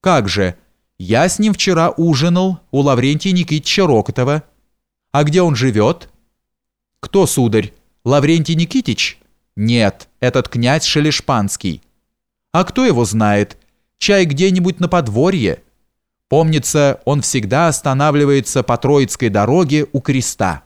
Как же, я с ним вчера ужинал у Лаврентия Никитича Рокотова. А где он живет? Кто, сударь, Лаврентий Никитич? Нет, этот князь Шелешпанский. А кто его знает? Чай где-нибудь на подворье. Помнится, он всегда останавливается по Троицкой дороге у креста.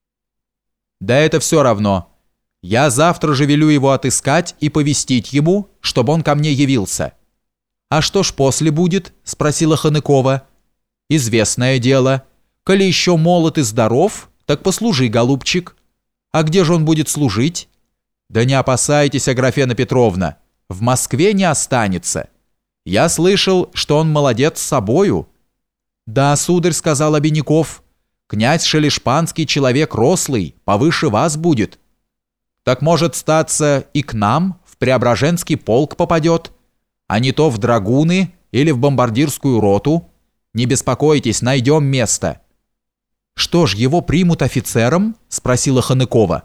Да это все равно. Я завтра же велю его отыскать и повестить ему, чтобы он ко мне явился. А что ж после будет? Спросила Ханыкова. Известное дело. Коли еще молод и здоров, так послужи, голубчик. А где же он будет служить? Да не опасайтесь, Аграфена Петровна, в Москве не останется. Я слышал, что он молодец с собою. Да, сударь, сказал Обиняков, князь Шелешпанский человек рослый, повыше вас будет. Так может статься и к нам в Преображенский полк попадет, а не то в драгуны или в бомбардирскую роту. Не беспокойтесь, найдем место. Что ж, его примут офицером? Спросила Ханыкова.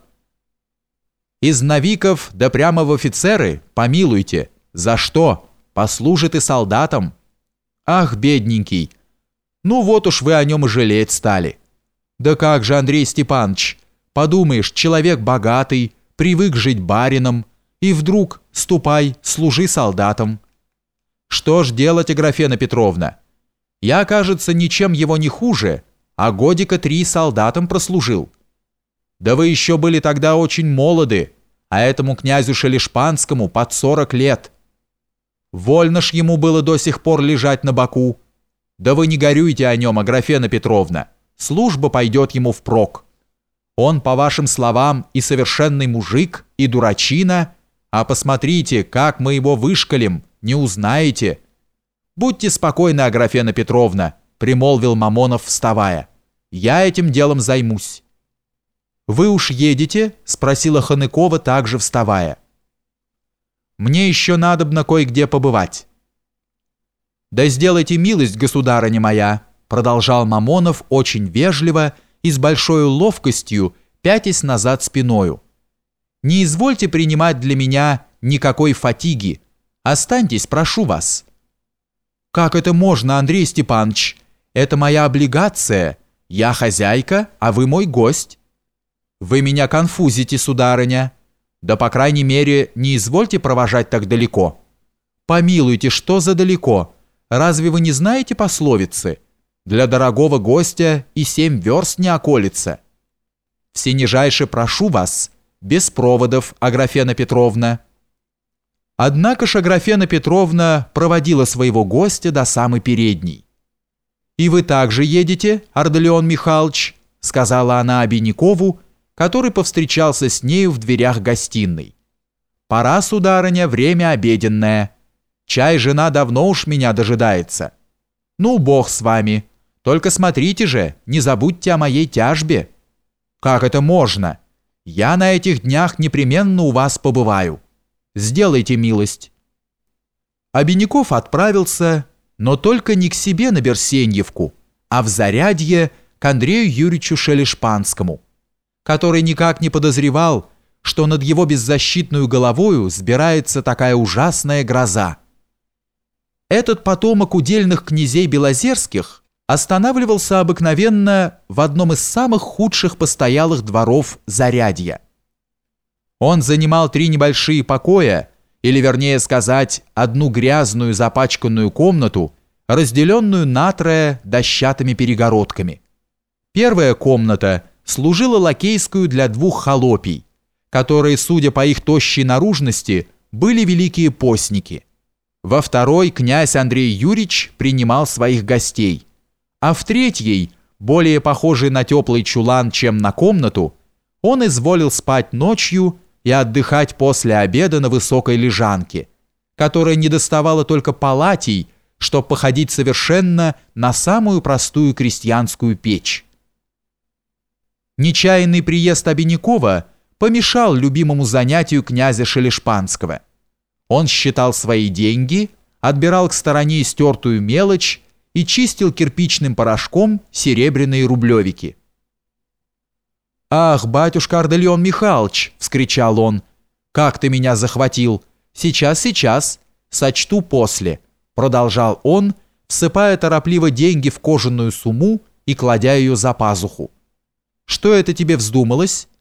Из новиков да прямо в офицеры, помилуйте. За что? Послужит и солдатам. Ах, бедненький. Ну вот уж вы о нем и жалеть стали. Да как же, Андрей Степанович, подумаешь, человек богатый, привык жить барином, и вдруг ступай, служи солдатам. Что ж делать, Аграфена Петровна? Я, кажется, ничем его не хуже, а годика 3 солдатам прослужил. Да вы еще были тогда очень молоды, а этому князю Шелешпанскому под 40 лет. Вольно ж ему было до сих пор лежать на боку. Да вы не горюйте о нем, Аграфена Петровна, служба пойдет ему впрок. Он, по вашим словам, и совершенный мужик, и дурачина, а посмотрите, как мы его вышкалим, не узнаете. Будьте спокойны, Аграфена Петровна, примолвил Мамонов, вставая. Я этим делом займусь. Вы уж едете? Спросила Ханыкова, также вставая. Мне еще надобно кое-где побывать. Да сделайте милость, государыня моя, продолжал Мамонов очень вежливо и с большой ловкостью, пятясь назад спиною. Не извольте принимать для меня никакой фатиги. Останьтесь, прошу вас. Как это можно, Андрей Степанович? Это моя облигация. Я хозяйка, а вы мой гость. Вы меня конфузите, сударыня. Да, по крайней мере, не извольте провожать так далеко. Помилуйте, что за далеко? Разве вы не знаете пословицы? Для дорогого гостя и 7 верст не околется. Всенижайше прошу вас, без проводов, Аграфена Петровна. Однако ж Аграфена Петровна проводила своего гостя до самой передней. «И вы также едете, Ардалион Михайлович?» сказала она Обинякову, который повстречался с нею в дверях гостиной. «Пора, сударыня, время обеденное. Чай жена давно уж меня дожидается. Ну, бог с вами. Только смотрите же, не забудьте о моей тяжбе». «Как это можно? Я на этих днях непременно у вас побываю. Сделайте милость». Обиняков отправился, но только не к себе на Берсеньевку, а в Зарядье к Андрею Юрьевичу Шелешпанскому, который никак не подозревал, что над его беззащитную головою сбирается такая ужасная гроза. Этот потомок удельных князей Белозерских останавливался обыкновенно в одном из самых худших постоялых дворов Зарядья. Он занимал 3 небольшие покоя, или вернее сказать, одну грязную запачканную комнату, разделенную натрое дощатыми перегородками. Первая комната служила лакейскую для 2 холопий, которые, судя по их тощей наружности, были великие постники. Во второй князь Андрей Юрьевич принимал своих гостей, а в третьей, более похожей на теплый чулан, чем на комнату, он изволил спать ночью и отдыхать после обеда на высокой лежанке, которая не доставала только палатей, чтобы походить совершенно на самую простую крестьянскую печь. Нечаянный приезд Обинякова помешал любимому занятию князя Шелешпанского. Он считал свои деньги, отбирал к стороне истертую мелочь и чистил кирпичным порошком серебряные рублевики. «Ах, батюшка Ардалион Михайлович!» – вскричал он. «Как ты меня захватил! Сейчас, сочту после. продолжал он, всыпая торопливо деньги в кожаную сумму и кладя ее за пазуху. «Что это тебе вздумалось?